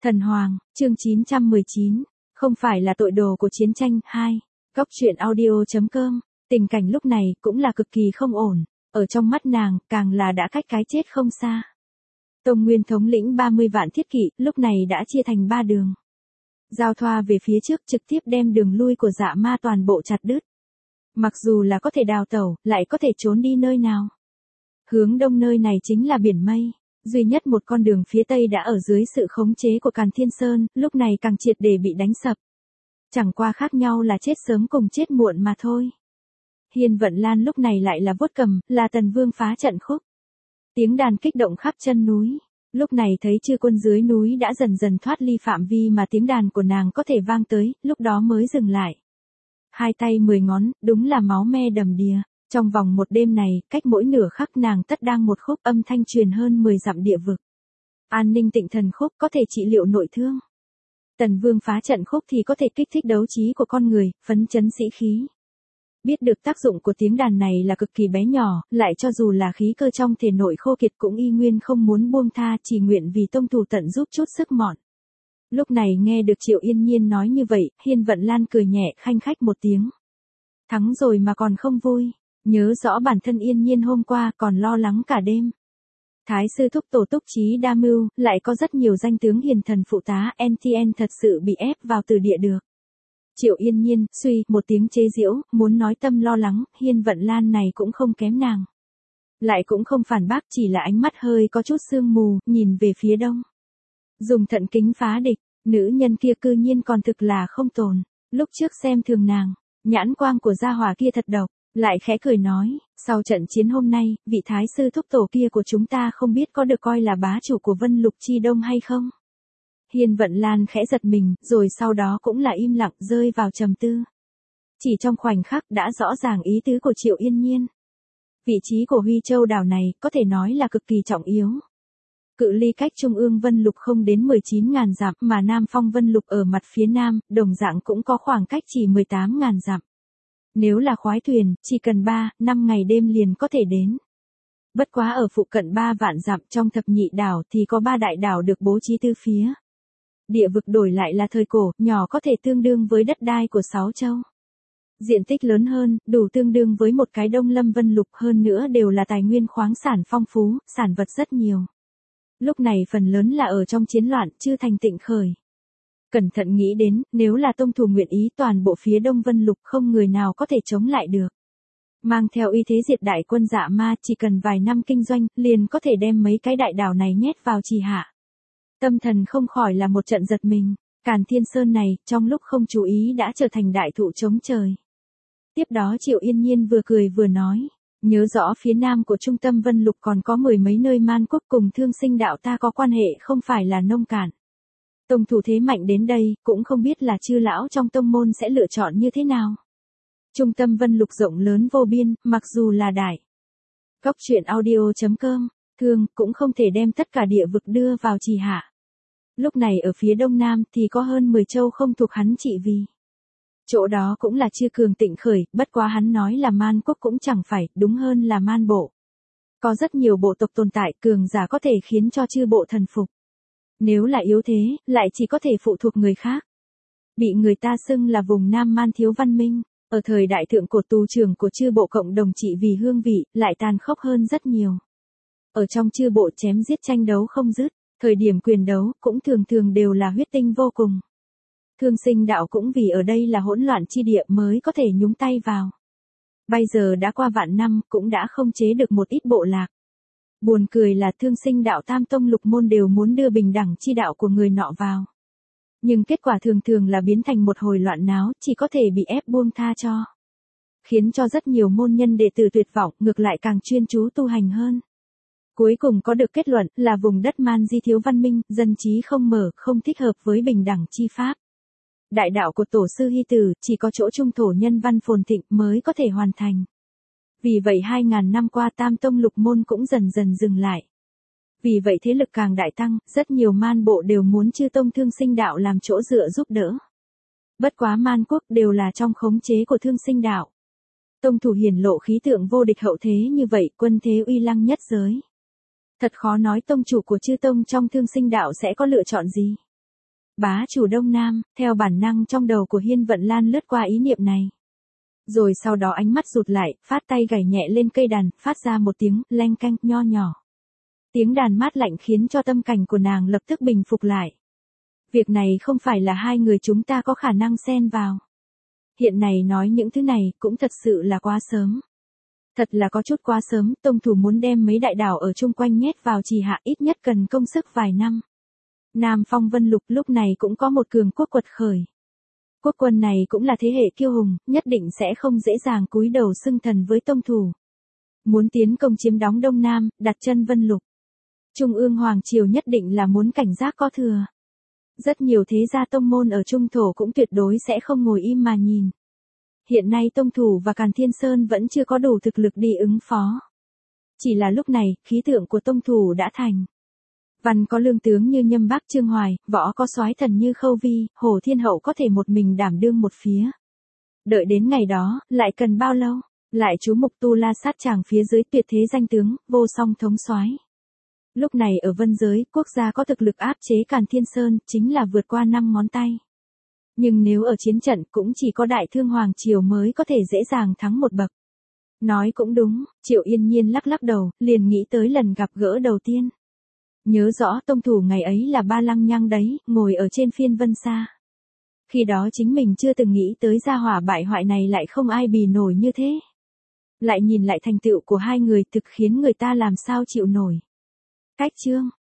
Thần Hoàng, chương 919, không phải là tội đồ của chiến tranh. 2. Góc truyện audio.com. Tình cảnh lúc này cũng là cực kỳ không ổn, ở trong mắt nàng, càng là đã cách cái chết không xa. Tông Nguyên thống lĩnh 30 vạn thiết kỵ, lúc này đã chia thành 3 đường. Giao thoa về phía trước trực tiếp đem đường lui của Dạ Ma toàn bộ chặt đứt. Mặc dù là có thể đào tẩu, lại có thể trốn đi nơi nào. Hướng đông nơi này chính là biển mây. Duy nhất một con đường phía tây đã ở dưới sự khống chế của Càn Thiên Sơn, lúc này càng triệt để bị đánh sập. Chẳng qua khác nhau là chết sớm cùng chết muộn mà thôi. Hiên Vận Lan lúc này lại là vuốt cầm, là Tần Vương phá trận khúc. Tiếng đàn kích động khắp chân núi. Lúc này thấy chư quân dưới núi đã dần dần thoát ly phạm vi mà tiếng đàn của nàng có thể vang tới, lúc đó mới dừng lại. 2 tay 10 ngón, đúng là máu me đầm đìa. Trong vòng một đêm này, cách mỗi nửa khắc nàng tất đang một khúc âm thanh truyền hơn 10 dặm địa vực. An ninh tịnh thần khúc có thể trị liệu nội thương. Tần Vương phá trận khúc thì có thể kích thích đấu trí của con người, phấn chấn sĩ khí. Biết được tác dụng của tiếng đàn này là cực kỳ bé nhỏ, lại cho dù là khí cơ trong thể nội khô kiệt cũng y nguyên không muốn buông tha, chỉ nguyện vì tông thủ tận giúp chút sức mọn. Lúc này nghe được Triệu Yên Nhiên nói như vậy, Hiên Vận Lan cười nhẹ khanh khách một tiếng. Thắng rồi mà còn không vui. Nhớ rõ bản thân Yên Nhiên hôm qua còn lo lắng cả đêm. Thái sư thúc tổ túc trí đa mưu, lại có rất nhiều danh tướng hiền thần phụ tá, NTN thật sự bị ép vào từ địa được. Triệu Yên Nhiên, suy, một tiếng chế giễu, muốn nói tâm lo lắng, Hiên Vận Lan này cũng không kém nàng. Lại cũng không phản bác, chỉ là ánh mắt hơi có chút sương mù, nhìn về phía đông. Dùng thận kính phá địch, nữ nhân kia cư nhiên còn thực là không tồn. Lúc trước xem thường nàng, nhãn quang của gia hỏa kia thật độc. Lại khẽ cười nói, sau trận chiến hôm nay, vị thái sư thúc tổ kia của chúng ta không biết có được coi là bá chủ của Vân Lục Chi Đông hay không? Hiên Vận Lan khẽ giật mình, rồi sau đó cũng là im lặng rơi vào trầm tư. Chỉ trong khoảnh khắc đã rõ ràng ý tứ của Triệu Yên Nhiên. Vị trí của Huy Châu đảo này có thể nói là cực kỳ trọng yếu. Cự ly cách Trung ương Vân Lục không đến 19.000 dặm mà Nam Phong Vân Lục ở mặt phía nam, đồng dạng cũng có khoảng cách chỉ 18.000 dặm. Nếu là khoái thuyền, chỉ cần 3-5 ngày đêm liền có thể đến. Bất quá ở phụ cận 3 vạn dặm trong thập nhị đảo thì có 3 đại đảo được bố trí tư phía. Địa vực đổi lại là thời cổ, nhỏ có thể tương đương với đất đai của 6 châu. Diện tích lớn hơn, đủ tương đương với một cái Đông Lâm Vân Lục, hơn nữa đều là tài nguyên khoáng sản phong phú, sản vật rất nhiều. Lúc này phần lớn là ở trong chiến loạn, chưa thành tịnh khởi. Cẩn thận nghĩ đến, nếu là tông thủ nguyện ý toàn bộ phía Đông Vân Lục không người nào có thể chống lại được. Mang theo uy thế diệt đại quân Dạ Ma chỉ cần vài năm kinh doanh, liền có thể đem mấy cái đại đảo này nhét vào trì hạ. Tâm thần không khỏi là một trận giật mình, Càn Thiên Sơn này, trong lúc không chú ý đã trở thành đại thụ chống trời. Tiếp đó Triệu Yên Nhiên vừa cười vừa nói, nhớ rõ phía nam của trung tâm Vân Lục còn có 10 mấy nơi man quốc cùng Thương Sinh đạo ta có quan hệ không phải là nông cạn. Tông thủ thế mạnh đến đây, cũng không biết là chư lão trong tông môn sẽ lựa chọn như thế nào. Trung tâm Vân Lục rộng lớn vô biên, mặc dù là đại. Góc truyện audio.com, thường cũng không thể đem tất cả địa vực đưa vào trì hạ. Lúc này ở phía đông nam thì có hơn 10 châu không thuộc hắn trị vì. Chỗ đó cũng là chưa cường tịnh khởi, bất quá hắn nói là man quốc cũng chẳng phải, đúng hơn là man bộ. Có rất nhiều bộ tộc tồn tại, cường giả có thể khiến cho chư bộ thần phục. Nếu là yếu thế, lại chỉ có thể phụ thuộc người khác. Bị người ta xưng là vùng Nam Man thiếu văn minh, ở thời đại thượng cổ tù trưởng của chư bộ cộng đồng trị vì hương vị, lại tàn khốc hơn rất nhiều. Ở trong chư bộ chém giết tranh đấu không dứt, thời điểm quyền đấu cũng thường thường đều là huyết tinh vô cùng. Thương Sinh đạo cũng vì ở đây là hỗn loạn chi địa mới có thể nhúng tay vào. Bây giờ đã qua vạn năm, cũng đã không chế được một ít bộ lạc. Buồn cười là Thương Sinh đạo tam tông lục môn đều muốn đưa bình đẳng chi đạo của người nọ vào. Nhưng kết quả thường thường là biến thành một hồi loạn náo, chỉ có thể bị ép buông tha cho. Khiến cho rất nhiều môn nhân đệ tử tuyệt vọng, ngược lại càng chuyên chú tu hành hơn. Cuối cùng có được kết luận là vùng đất man di thiếu văn minh, dân trí không mở, không thích hợp với bình đẳng chi pháp. Đại đạo của tổ sư Hy Tử, chỉ có chỗ trung thổ nhân văn phồn thịnh mới có thể hoàn thành. Vì vậy 2.000 năm qua tam tông lục môn cũng dần dần dừng lại. Vì vậy thế lực càng đại tăng, rất nhiều man bộ đều muốn chư tông Thương Sinh đạo làm chỗ dựa giúp đỡ. Bất quá man quốc đều là trong khống chế của Thương Sinh đạo. Tông thủ hiển lộ khí tượng vô địch hậu thế như vậy, quân thế uy lăng nhất giới. Thật khó nói tông chủ của chư tông trong Thương Sinh đạo sẽ có lựa chọn gì. Bá chủ Đông Nam, theo bản năng trong đầu của Hiên Vận Lan lướt qua ý niệm này. Rồi sau đó ánh mắt rụt lại, phát tay gảy nhẹ lên cây đàn, phát ra một tiếng leng keng nho nhỏ. Tiếng đàn mát lạnh khiến cho tâm cảnh của nàng lập tức bình phục lại. Việc này không phải là hai người chúng ta có khả năng xen vào. Hiện này nói những thứ này cũng thật sự là quá sớm. Thật là có chút quá sớm, tông thủ muốn đem mấy đại đảo ở chung quanh nhét vào Trì Hạ ít nhất cần công sức vài năm. Nam Phong Vân Lục lúc này cũng có một cường quốc quật khởi. Quốc quân này cũng là thế hệ kiêu hùng, nhất định sẽ không dễ dàng cúi đầu xưng thần với tông thủ. Muốn tiến công chiếm đóng Đông Nam, đặt chân Vân Lục. Trung ương Hoàng Triều nhất định là muốn cảnh giác có thừa. Rất nhiều thế gia tông môn ở Trung Thổ cũng tuyệt đối sẽ không ngồi im mà nhìn. Hiện nay tông thủ và Càn Thiên Sơn vẫn chưa có đủ thực lực đi ứng phó. Chỉ là lúc này, khí tượng của tông thủ đã thành. Văn có lương tướng như Nhâm Bác Trương Hoài, võ có soái thần như Khâu Vi, Hồ Thiên Hậu có thể một mình đảm đương một phía. Đợi đến ngày đó, lại cần bao lâu? Lại chú mục tu la sát tràng phía dưới tuyệt thế danh tướng, vô song thống soái. Lúc này ở vân giới, quốc gia có thực lực áp chế Càn Thiên Sơn, chính là vượt qua 5 ngón tay. Nhưng nếu ở chiến trận cũng chỉ có Đại Thương Hoàng Triều mới có thể dễ dàng thắng một bậc. Nói cũng đúng, Triệu Yên Nhiên lắc lắc đầu, liền nghĩ tới lần gặp gỡ đầu tiên. Nhớ rõ tông thủ ngày ấy là Ba Lăng Nhăng đấy, ngồi ở trên phiên vân xa. Khi đó chính mình chưa từng nghĩ tới gia hỏa bại hoại này lại không ai bì nổi như thế. Lại nhìn lại thành tựu của hai người thực khiến người ta làm sao chịu nổi. Cách chương